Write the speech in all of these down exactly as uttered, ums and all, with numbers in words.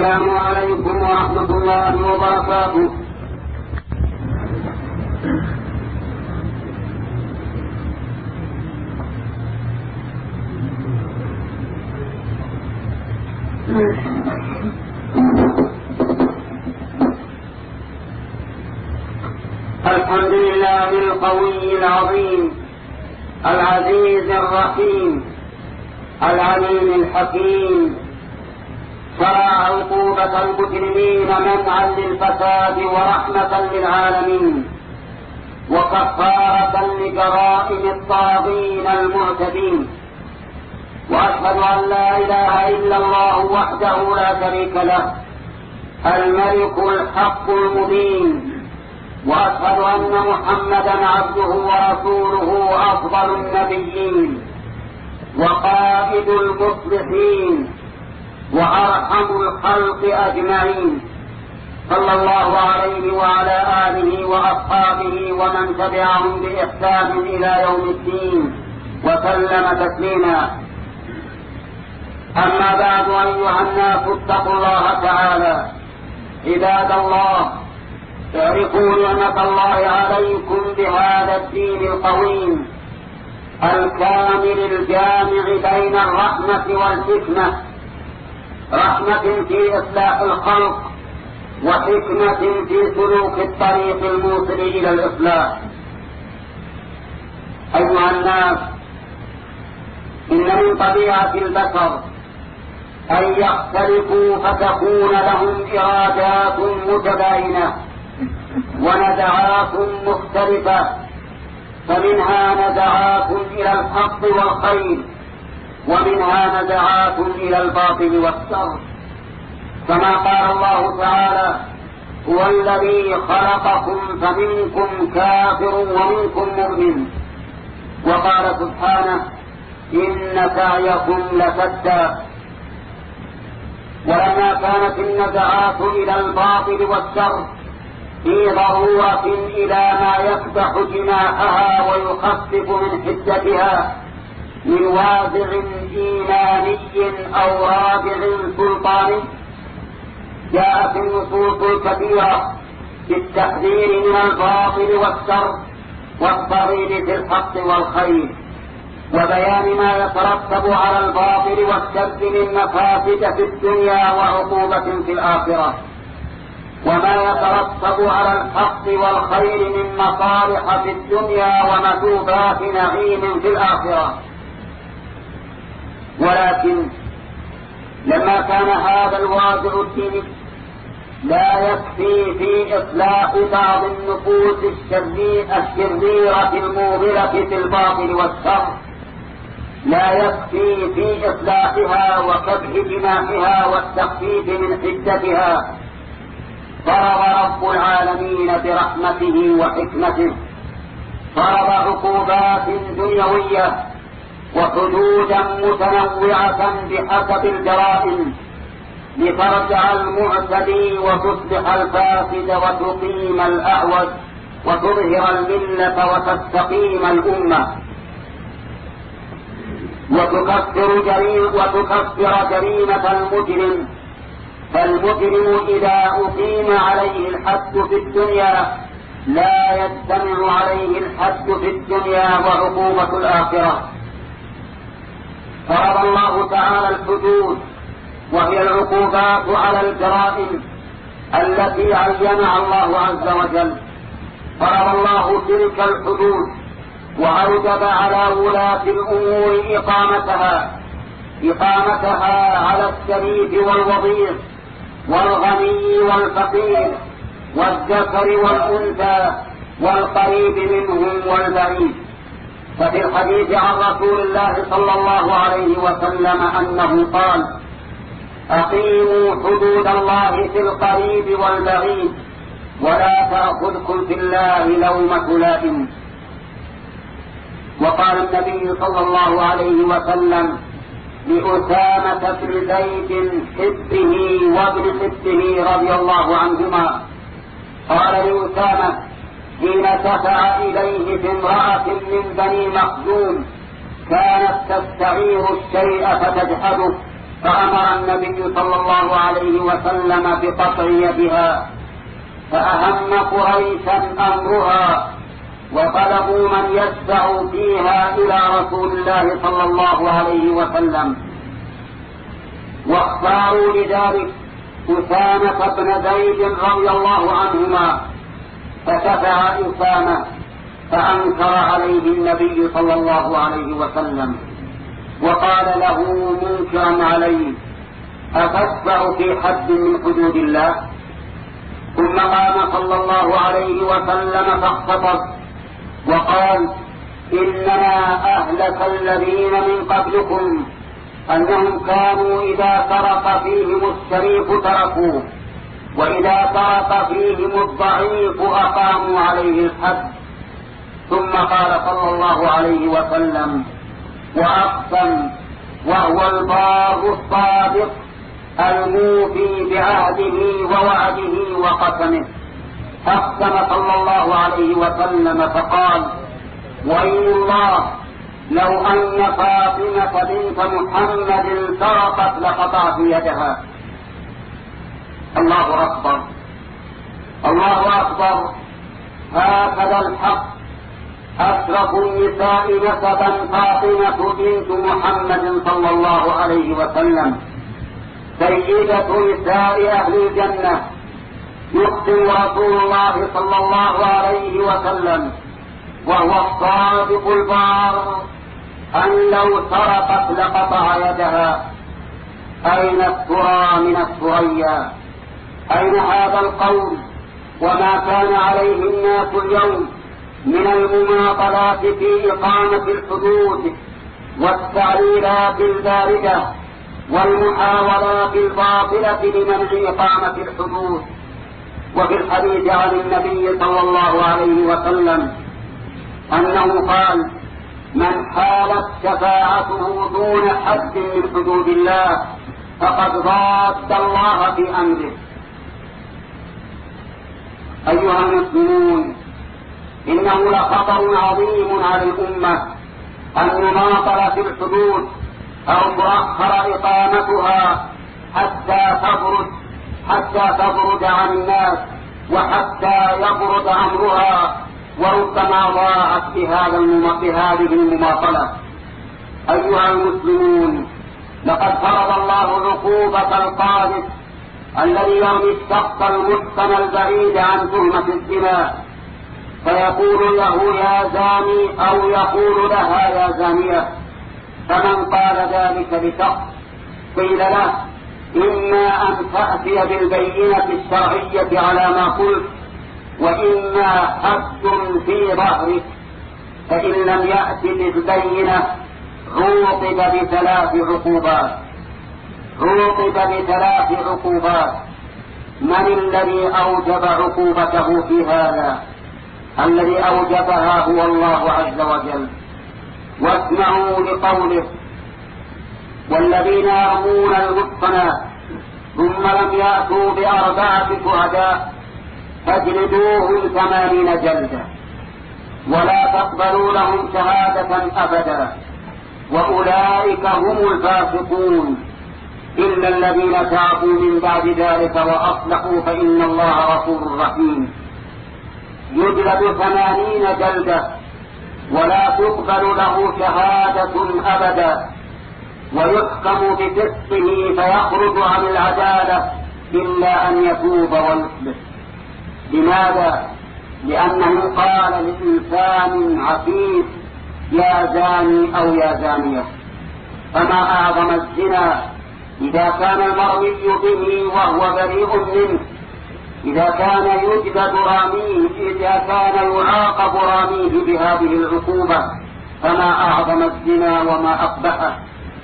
السلام عليكم ورحمة الله وبركاته. الحمد لله القوي العظيم العزيز الرحيم العليم الحكيم، شرع عقوبة المجرمين منعا للفساد ورحمة للعالمين وكفارة لجرائم الطاغين المعتدين. وأشهد أن لا إله إلا الله وحده لا شريك له الملك الحق المبين، وأشهد أن محمدا عبده ورسوله أفضل النبيين وقائد المصلحين وأرحم الخلق أجمعين، صلى الله عليه وعلى آله وأصحابه ومن تبعهم بإحسان إلى يوم الدين وسلم تسليما. أما بعد، أيها الناس اتقوا الله تعالى. عباد الله، اعرفوا نعمة الله عليكم بهذا الدين القويم الكامل الجامع بين الرحمة والحكمة، رحمة في إصلاح الخلق وحكمة في سلوك الطريق الموصل إلى الإصلاح. أيها الناس، إن من طبيعة البشر أن يختلفوا فتكون لهم إرادات متباينة ونزعات مختلفة، فمنها نزعات إلى الحق والخير ومنها نزعات إلى الباطل والشر، كما قال الله تعالى: هو الذي خلقكم فمنكم كافر ومنكم مؤمن. وقال سبحانه: إن سعيكم لشتى. ولما كانت النزعات إلى الباطل والشر في ضرورة إلى ما يفتح جناحها ويخفف من حدتها من وازع إيماني أو رادع سلطاني، جاءت النصوص الكثيرة بالتحذير من الباطل والشر والترغيب في الحق والخير، وبيان ما يترتب على الباطل والشر من مفاسد في الدنيا وعقوبة في الآخرة، وما يترتب على الحق والخير من مصالح في الدنيا ومثوبات نعيم في الآخرة. ولكن لما كان هذا الوازع الديني لا يكفي في إصلاح بعض النفوس الشريرة الموغلة في الباطل والشر، لا يكفي في إصلاحها وكبح جناحها والتخفيف من حدتها، فرض رب العالمين برحمته وحكمته فرض عقوبات دنيوية وحدودا متنوعة بحسب الجرائم لترجع المعتدي وتصلح الفاسد وتقيم الأعوج وتظهر الملة وتستقيم الأمة وتكفر جريمة, وتكفر جريمة المجرم. فالمجرم إذا أقيم عليه الحد في الدنيا لا يجتمع عليه الحد في الدنيا وعقوبة الآخرة. فرض الله تعالى الحدود، وهي العقوبات على الجرائم التي عينها الله عز وجل. فرض الله تلك الحدود وأوجب على ولاة الأمور إقامتها إقامتها على الشريف والوضيع والغني والفقير والذكر والأنثى والقريب منهم والبعيد. ففي الحديث عن رسول الله صلى الله عليه وسلم أنه قال: أقيموا حدود الله في القريب والبعيد ولا تأخذكم في الله لومة لائم. وقال النبي صلى الله عليه وسلم لأسامة بن زيد حبه وابن حبه رضي الله عنهما، قال لأسامة حين دفع إليه بامرأة من بني مخزوم كانت تستعير الشيء فتجحده فأمر النبي صلى الله عليه وسلم بقطع يدها، فأهم قريشا أمرها وطلبوا من يشفع فيها إلى رسول الله صلى الله عليه وسلم، واختاروا لذلك أسامة بن زيد رضي الله عنهما، فشفع أسامة فأنكر عليه النبي صلى الله عليه وسلم وقال له منكرا عليه: أتشفع في حد من حدود الله؟ ثم قام صلى الله عليه وسلم فاختصر وقال: إنما أهلك الذين من قبلكم أنهم كانوا إذا سرق فيهم الشريف تركوه، وإذا سرق فيهم الضعيف أقاموا عليه الحد. ثم قال صلى الله عليه وسلم: وأقسم وهو البار الصادق الموفي بعهده ووعده وقسمه. أقسم صلى الله عليه وسلم فقال: وأي الله لو أن فاطمة بنت محمد سرقت لقطعت يدها. الله أكبر، الله أكبر. هكذا الحق. أشرف النساء نسبا فاطمة بنت محمد صلى الله عليه وسلم، سيدة نساء أهل الجنة. يقسم رسول الله صلى الله عليه وسلم وهو الصادق البار أن لو سرقت لقطع يدها. أين الثرى من الثريا؟ أين هذا القول وما كان عليه الناس اليوم من المماطلات في إقامة الحدود والتعليلات الباردة والمحاولات الباطلة لمنع إقامة الحدود؟ وفي الحديث عن النبي صلى الله عليه وسلم أنه قال: من حالت شفاعته دون حد من حدود الله فقد ضاد الله في أمره. أيها المسلمون، إنه لخطر عظيم على الأمة أن نماطل في الحدود أو تؤخر إقامتها حتى تبرد حتى تبرد عن الناس وحتى يبرد أمرها، وربما ضاعت بهذه المماطلة. أيها المسلمون، لقد فرض الله العقوبة القاذف الذي يرمي الشخص المتقن البعيد عن تهمة الزنا، فيقول له يا زاني أو يقول لها يا زانية. فمن قال ذلك لشخص قيل له: إما أن تأتي بالبينة الشرعية على ما قلت، وإما حد في ظهرك. فإن لم يأت بالبينة عوقب بثلاث عقوبات عوقب بثلاث عقوبات. من الذي أوجب عقوبته في هذا؟ الذي أوجبها هو الله عز وجل. واسمعوا لقوله: والذين يرمون المحصنات ثم لم يأتوا بأربعة شهداء فاجلدوهم ثمانين جلدة ولا تقبلوا لهم شهادة أبدا وأولئك هم الفاسقون إلا الذين تابوا من بعد ذلك وأصلحوا فإن الله غفور رحيم. يجلد ثمانين جلدة ولا تقبل له شهادة أبدا، ويحكم بفسقه فيخرج عن العدالة إلا أن يتوب ويصلح. لماذا؟ لأنه قال لإنسان عفيف: يا زاني أو يا زانية. فما أعظم الزنا إذا كان المرمي به وهو بريء منه، إذا كان يجلد راميه، إذا كان يعاقب راميه بهذه العقوبة، فما أعظم الزنا وما أقبحه.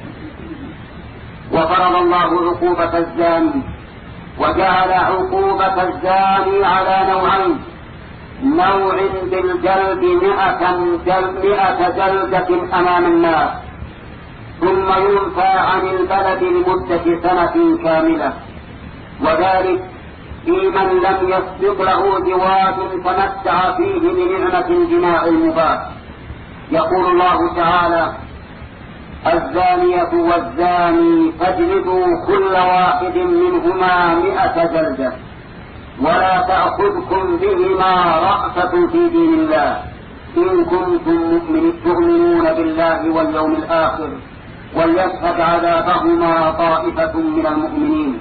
وفرض الله عقوبة الزاني، وجعل عقوبة الزاني على نوعين: نوع بالجلد مئة جلد مئة جلدة أمام الناس، ثم ينفى عن البلد لمدة سنة كاملة، وذلك في من لم يسبق له زواج تمتع فيه بنعمة الجماع المباح. يقول الله تعالى: الزانية والزاني فاجلدوا كل واحد منهما مئة جلدة ولا تأخذكم بهما رأفة في دين الله إن كنتم تؤمنون بالله واليوم الآخر وليشهد عذابهما طائفة من المؤمنين.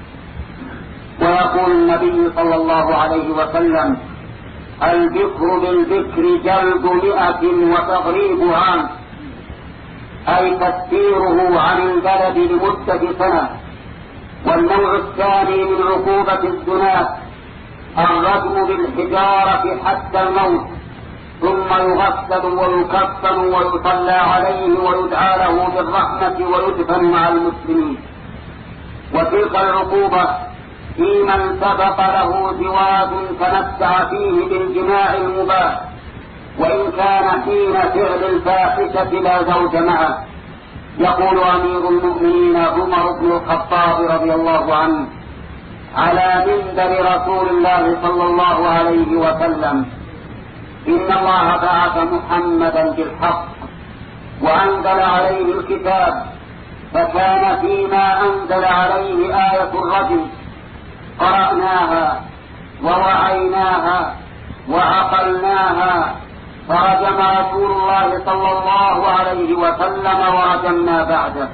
ويقول النبي صلى الله عليه وسلم: البكر بالبكر جلد مئة وتغريب عام، أي تسفيره عن البلد لمدة سنة. والنوع الثاني من عقوبة الزنا الرجم بالحجارة حتى الموت، ثم يغسل ويكفن ويصلى عليه ويدعى له بالرحمة ويدفن مع المسلمين. وتلك العقوبة في من سبق له زواج تمتع فيه بالجماع المباح، وإن كان حين فعل الفاحشة لا زوج معه. يقول أمير المؤمنين عمر بن الخطاب رضي الله عنه على منبر رسول الله صلى الله عليه وسلم: إن الله بعث محمدا بالحق وأنزل عليه الكتاب، فكان فيما أنزل عليه آية الرجم قرأناها ووعيناها وعقلناها، فرجم رسول الله صلى الله عليه وسلم ورجمنا بعده.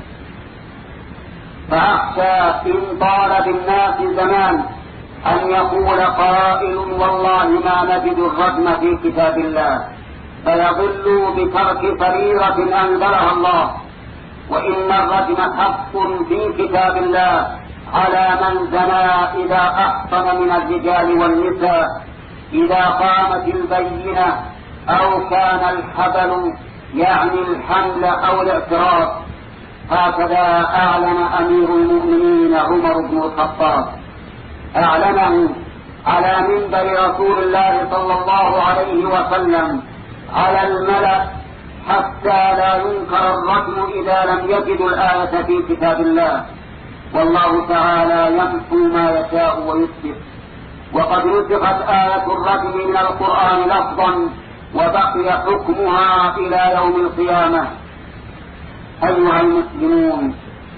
فأخشى إن طال بالناس زمان أن يقول قائل: والله ما نجد الرجم في كتاب الله، فيضلوا بترك فريضة أنزلها الله. وإن الرجم حق في كتاب الله على من زنى إذا أحصن من الرجال والنساء، إذا قامت البينة أو كان الحبل يعني الحمل أو الاعتراف. هكذا أعلن أمير المؤمنين عمر بن الخطاب، أعلنه على منبر رسول الله صلى الله عليه وسلم على الملأ حتى لا ينكر الرجم إذا لم يجدوا الآية في كتاب الله. والله تعالى يمحو ما يشاء ويثبت، وقد نسخت آية الرجم من القرآن لفظا وبقي حكمها إلى يوم القيامة. أيها المسلمون،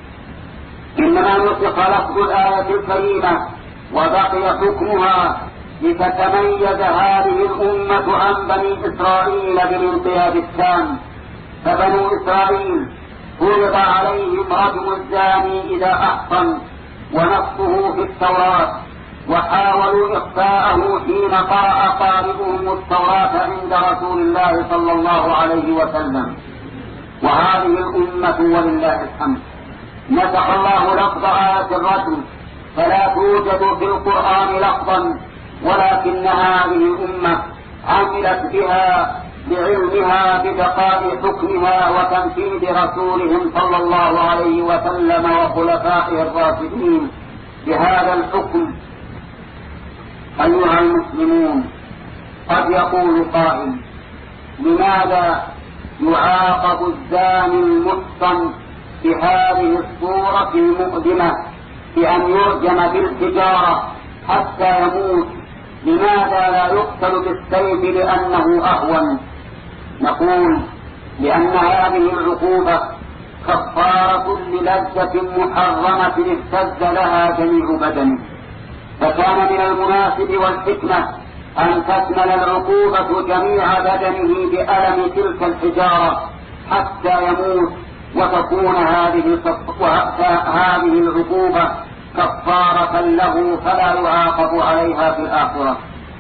إنما نسخ لفظ الآية الكريمة وبقي حكمها لتتميز هذه الأمة عن بني إسرائيل بالانقياد التام. فبنو إسرائيل فرض عليهم رجم الزاني إذا أحصن، ونصه في التوراة، وحاولوا إخفاءه حين قرأ قارئهم التوراة عند رسول الله صلى الله عليه وسلم. وهذه الأمة ولله الحمد نسخ الله لفظ آية الرجم، فلا توجد في القرآن لفظا، ولكن هذه الأمة عملت بها بعلمها بدقاء حكمها وتنفيذ رسولهم صلى الله عليه وسلم وخلفائه الراشدين بهذا الحكم. أيها المسلمون، قد يقول قائل: لماذا يعاقب الزاني المحصن بهذه الصورة المؤلمة بأن يرجم بالحجارة حتى يموت؟ لماذا لا يقتل بالسيف لأنه أهون؟ نقول: لأن هذه العقوبة كفارة للذة محرمة اهتز لها جميع بدنه، فكان من المناسب والحكمة أن تشمل العقوبة جميع بدنه بألم تلك الحجارة حتى يموت، وتكون هذه هذه العقوبة كفارة له فلا يعاقب عليها في الآخرة.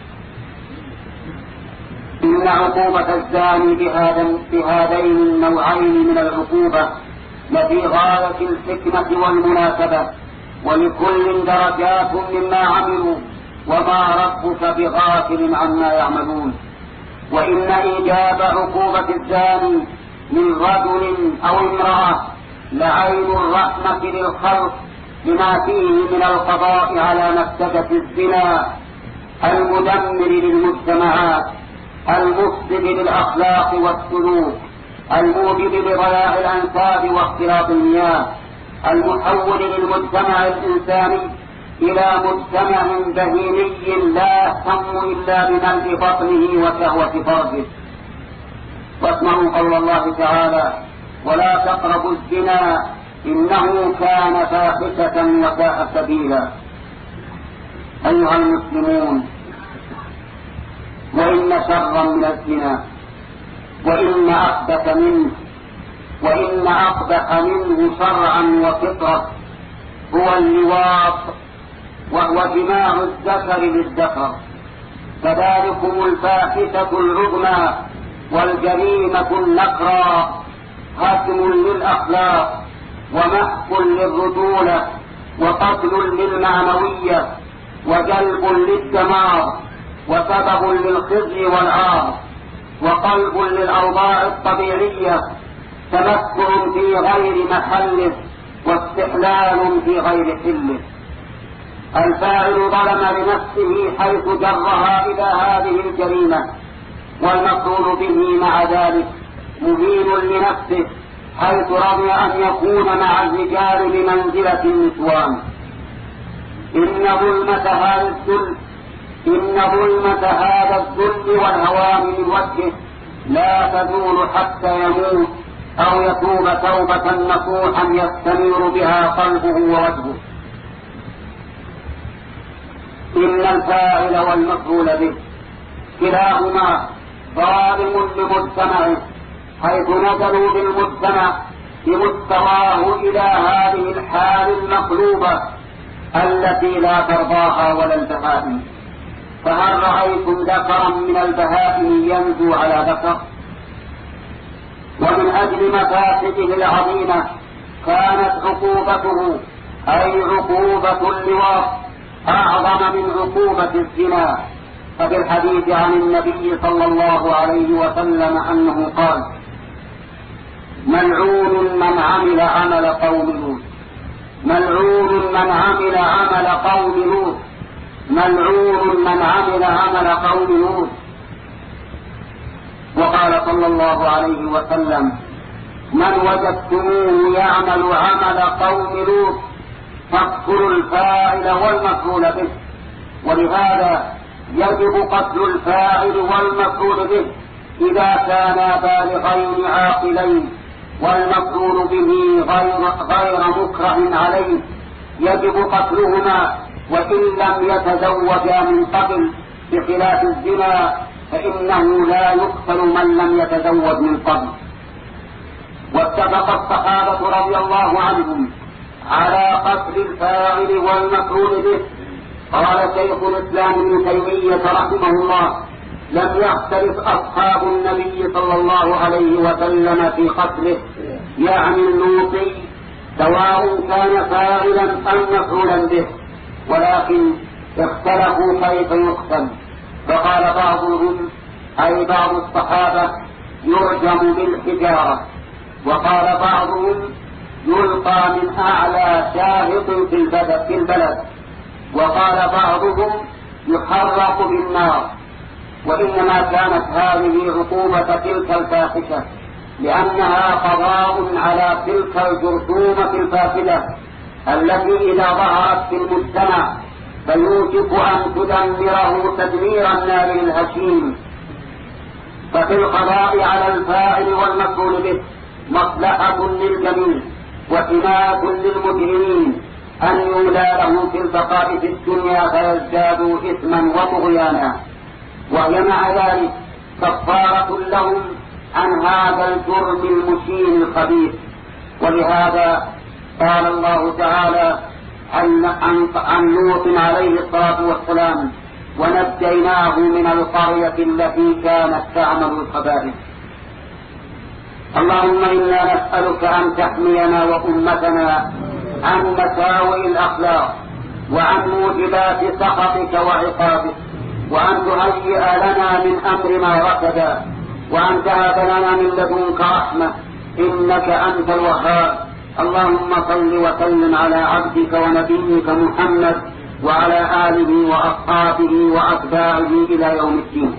إن عقوبة الزاني بهذين النوعين من العقوبة لفي غاية الحكمة والمناسبة، ولكل درجات مما عملوا، وما ربك بغافل عما يعملون. وإن إيجاب عقوبة الزاني من رجل أو امرأة لعين الرحمة للخلق لما فيه من القضاء على مفسدة الزنا المدمر للمجتمعات، المفسد للأخلاق والسلوك، الموجب لضياع الأنساب واختلاط المياه، المحول للمجتمع الإنساني إلى مجتمع بهيمي لا يهتم إلا بملء بطنه وشهوة فرجه. واسمعوا قول الله تعالى: ولا تقربوا الزنا إنه كان فاحشة وساء سبيلا. أيها المسلمون، وإن شرا من الزنا وإن أقبح منه وإن أقبح منه شرعا وفطرة هو اللواط، وهو جماع الذكر بالذكر، فذلكم الفاحشة العظمى والجريمة النكرى، هدم للأخلاق ومحق للرجولة وقتل للمعنوية وجلب للدمار وسبب للخزي والعار وقلب للأوضاع الطبيعية، تمتع في غير محله واستحلال في غير حله. الفاعل ظلم لنفسه حيث جرها إلى هذه الجريمة، والمفعول به مع ذلك مهين لنفسه حيث رضي أن يكون مع الرجال بمنزلة النسوان. إن ظلمة هذا الذل إن ظلمة هذا الذل والهوان من وجهه لا تزول حتى يموت أو يتوب توبة نصوحا يستنير بها قلبه ووجهه. إن الفاعل والمفعول به كلاهما ظالم لمجتمعه، حيث نزلوا بالمجتمع بمستواه إلى هذه الحال المقلوبة التي لا ترضاها ولا البهائم. فهل رأيتم ذكرا من البهائم ينزو على ذكر؟ ومن أجل مفاسده العظيمة كانت عقوبته، أي عقوبة اللواط، أعظم من عقوبة الزنا. ففي الحديث عن النبي صلى الله عليه وسلم أنه قال: ملعون من عمل عمل قوم لوط، ملعون من عمل عمل قوم لوط، ملعون من عمل عمل قوم لوط. وقال صلى الله عليه وسلم: من وجدتموه يعمل عمل قوم لوط فاقتلوا الفاعل والمفعول به. ولهذا يجب قتل الفاعل والمفعول به إذا كانا بالغين عاقلين، والمفعول به غير, غير مكره عليه يجب قتلهما وإن لم يتزوجا من قبل، بخلاف الزنا فإنه لا يقتل من لم يتزوج من قبل. واتفق الصحابة رضي الله عنهم على قتل الفاعل والمفعول به. قال شيخ الإسلام ابن تيمية رحمه الله: لم يختلف أصحاب النبي صلى الله عليه وسلم في قتله، يعني اللوطي، سواء كان فاعلا أم مفعولا به، ولكن اختلفوا كيف يقتل. فقال بعضهم، أي بعض الصحابة: يرجم بالحجارة. وقال بعضهم: يلقى من أعلى شاهق في البلد, في البلد. وقال بعضهم: يحرق بالنار. وإنما كانت هذه عقوبة تلك الفاحشة لأنها قضاء على تلك الجرثومة الفاسدة التي إذا ظهرت في المجتمع فيوجب أن تدمره تدمير النار الهشيم. ففي القضاء على الفاعل والمفعول به مصلحة للجميع وحماية للمجرمين أن يولى لهم في البقاء في الدنيا فيزدادوا إثما وطغيانا، وهي مع ذلك كفارة لهم عن هذا الجرم المشين الخبيث. ولهذا قال الله تعالى عن, عن, عن لوط عليه الصلاة والسلام: ونجيناه من القرية التي كانت تعمل الخبائث. اللهم إنا نسألك أن تحمينا وأمتنا عن مساوئ الأخلاق وعن موجبات سخطك وعقابك، وأن تهيئ لنا من أمرنا رشدا، وأن تهب لنا من لدنك رحمة إنك أنت الوهاب. اللهم صل وسلم على عبدك ونبيك محمد وعلى آله وأصحابه وأتباعه إلى يوم الدين.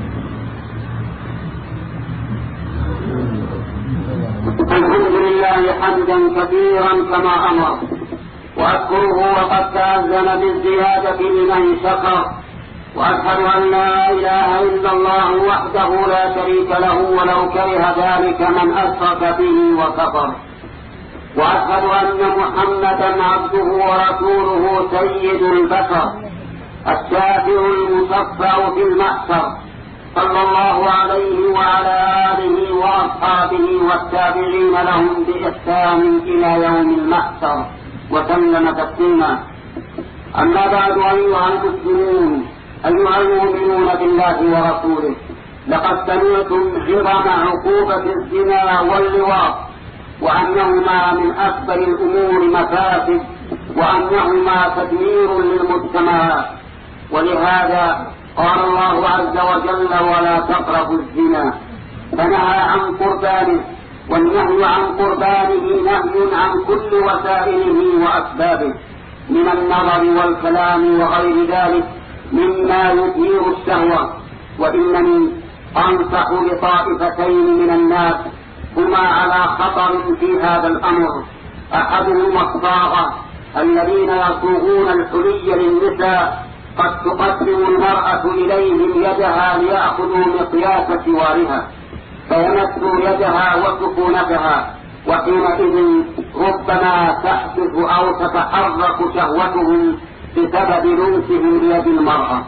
الحمد لله حمدا كثيرا كما أمر، وأذكره وقد تأذن بالزيادة لمن شكر، وأشهد أن لا إله إلا الله وحده لا شريك له ولو كره ذلك من أشرك به وكفر، وأشهد أن محمدا عبده ورسوله سيد البشر الشافع المشفع في المحشر، صلى الله عليه وعلى آله وأصحابه والتابعين لهم بإحسان إلى يوم المحشر وسلم تسليما. أما بعد، أيها المسلمون، أيها المؤمنون بالله ورسوله، لقد سمعتم عظم عقوبة الزنا واللواط، وأنهما من أكبر الأمور مفاسد، وأنهما تدمير للمجتمعات، ولهذا قال الله عز وجل: ولا تقربوا الزنا، فنهى عن قربانه، والنهي عن قربانه نهي عن كل وسائله وأسبابه من النظر والكلام وغير ذلك مما يثير الشهوة. وإنني أنصح لطائفتين من الناس هما على خطر في هذا الأمر: أحدهما الصاغة الذين يصوغون الحلي للنساء، قد تقدم المرأة إليهم يدها ليأخذوا مقياس سوارها، فيمسوا يدها وسكونتها، وحينئذ ربما تحدث أو تتحرك شهوتهم بسبب لمسهم ليد المرأة.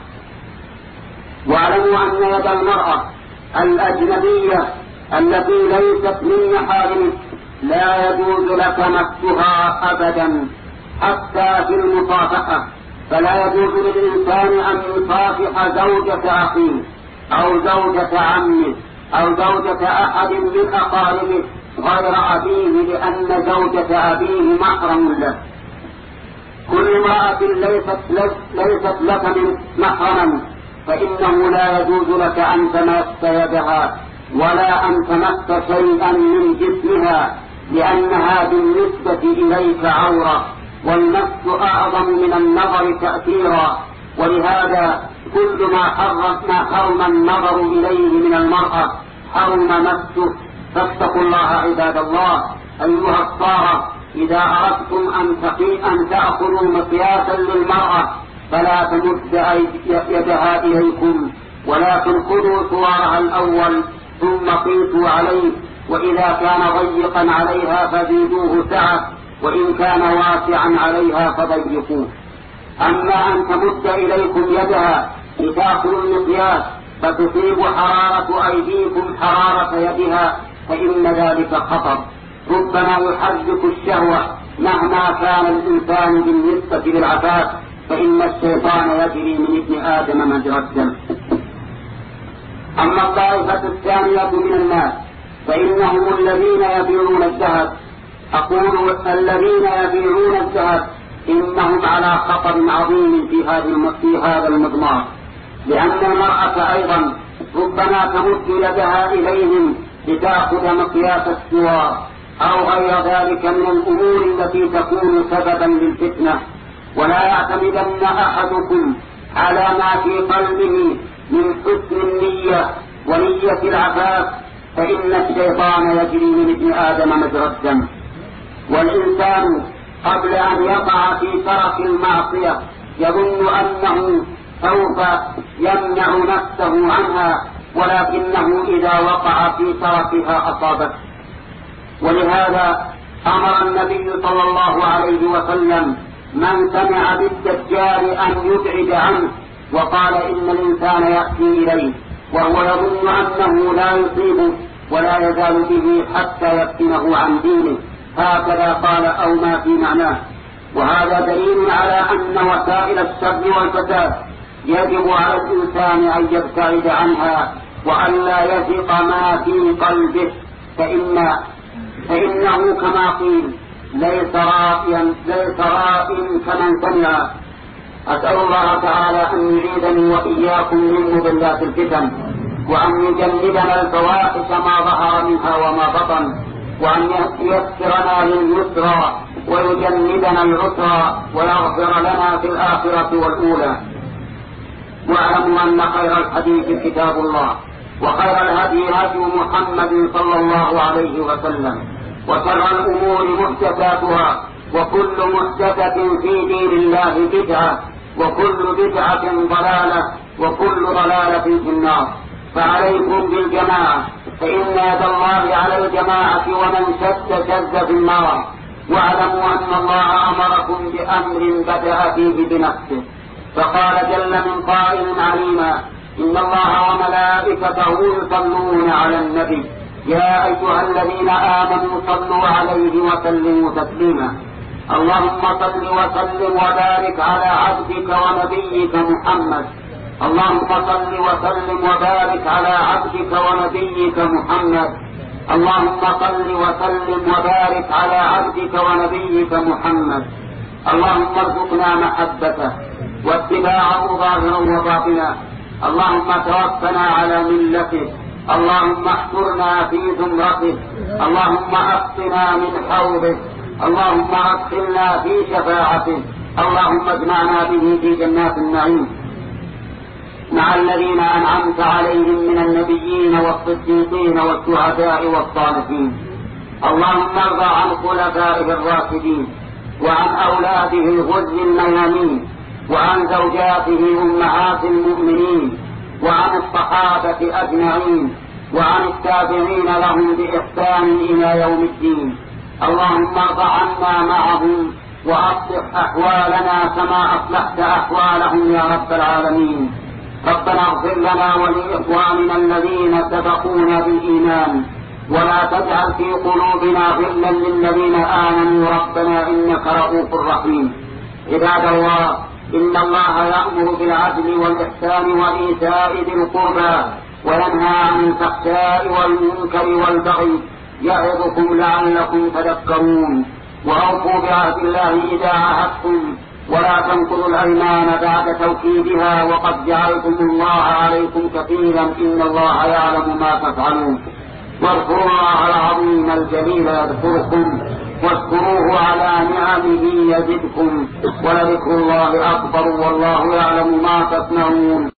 واعلموا أن يد المرأة الأجنبية التي ليست من محارمك لا يجوز لك مسها أبدا، حتى في المصافحة، فلا يجوز للإنسان أن يصافح زوجة أخيه أو زوجة عمه أو زوجة أحد من أقاربه غير أبيه، لأن زوجة أبيه محرم له. كل امرأة ليست لك, ليست لك من محرما فإنه لا يجوز لك أن تمس يدها ولا أن تمس شيئا من جسمها، لأنها بالنسبة إليك عورة، والمس أعظم من النظر تأثيرا، ولهذا كل ما حرم, ما حرم النظر إليه من المرأة حرم مسه. فاتقوا الله عباد الله. أيها الصارة، إذا أردتم أن تأخذوا مقياسا للمرأة فلا تمد يدها إليكم، ولكن خذوا صورها الأول ثم قيسوا عليه، وإذا كان ضيقا عليها فزيدوه سعة، وإن كان واسعا عليها فضيقوه. أما أن تمد إليكم يدها لتأخذوا المقياس فتصيب حرارة أيديكم حرارة يدها، فإن ذلك خطر، ربما يحرك الشهوة مهما كان الإنسان بالنسبة للعفاف، فإن الشيطان يجري من ابن آدم مجرى الدم. أما الطائفة الثانية من الناس فإنهم الذين يبيعون الذهب. أقول الذين يبيعون الذهب إنهم على خطر عظيم في هذا المضمار، لأن المرأة أيضا ربما تمد يدها إليهم لتأخذ مقياس السوار أو غير ذلك من الأمور التي تكون سببا للفتنة. ولا يعتمدن أحدكم على ما في قلبه من حسن النية ونية العفاف، فإن الشيطان يجري من ابن آدم مجرى الدم. والإنسان قبل أن يقع في ترك المعصية يظن أنه سوف يمنع نفسه عنها، ولكنه إذا وقع في تركها أصابته. ولهذا أمر النبي صلى الله عليه وسلم من سمع بالدجال أن يبعد عنه، وقال إن الإنسان يأتي إليه وهو يظن أنه لا يصيبه ولا يزال به حتى يفتنه عن دينه، هكذا قال أو ما في معناه. وهذا دليل على أن وسائل الشر والفساد يجب على الإنسان أن يبتعد عنها وأن لا يثق ما في قلبه، فإن فإنه كما قيل ليس رائيا ليس رائي كمن سمع. أسأل الله تعالى أن يعيذني وإياكم من مضلات الفتن، وأن يجنبنا الفواحش ما ظهر منها وما بطن، وأن ييسرنا لليسرى ويجنبنا العسرى ويغفر لنا في الآخرة والأولى. واعلموا أن خير الحديث كتاب الله، وخير الهدي هدي محمد صلى الله عليه وسلم، وشر الأمور محدثاتها، وكل محدثة في دين الله بدعة، وكل بدعة ضلالة، وكل ضلالة في النار. فعليكم بالجماعة، فإن يد الله على الجماعة، ومن شد شد في النار. واعلموا أن الله أمركم بأمر بدأ فيه بنفسه، فقال جل من قائل عليما: إن الله وملائكته يصلون على النبي يا أيها الذين آمنوا صلوا عليه وسلموا تسليما. اللهم صل وسلم وبارك على عبدك ونبيك محمد. اللهم صل وسلم وبارك على عبدك ونبيك محمد. اللهم صل وسلم وبارك على عبدك ونبيك محمد. اللهم ارزقنا محبته واتباعه ظاهرا وباطنا. اللهم توفنا على ملته. اللهم احشرنا في زمرته. اللهم اسقنا من حوضه. اللهم ادخلنا في شفاعته. اللهم اجمعنا به في جنات النعيم مع الذين أنعمت عليهم من النبيين والصديقين والشهداء والصالحين. اللهم ارض عن خلفائه الراشدين، وعن أولاده الغر الميامين، وعن زوجاته أمهات المؤمنين، وعن الصحابة أجمعين، وعن التابعين لهم بإحسان إلى يوم الدين. اللهم ارض عنا معهم، وأصلح أحوالنا كما أصلحت أحوالهم يا رب العالمين. ربنا اغفر لنا ولإخواننا الذين سبقونا بالإيمان، ولا تجعل في قلوبنا غلا للذين آمنوا ربنا إنك رؤوف رحيم. عباد الله، إن الله يأمر بالعدل والإحسان وإيتاء ذي القربى، وينهى عن الفحشاء والمنكر والبغي، يعظكم لعلكم تذكرون. وأوفوا بعهد الله إذا عاهدتم، ولا تنقضوا الأيمان بعد توكيدها، وقد جعلتم الله عليكم كفيلا، إن الله يعلم ما تفعلون. واذكروا الله العظيم الجليل يذكركم، واشكروه على نعمه يزدكم، ولذكر الله أكبر، والله يعلم ما تصنعون.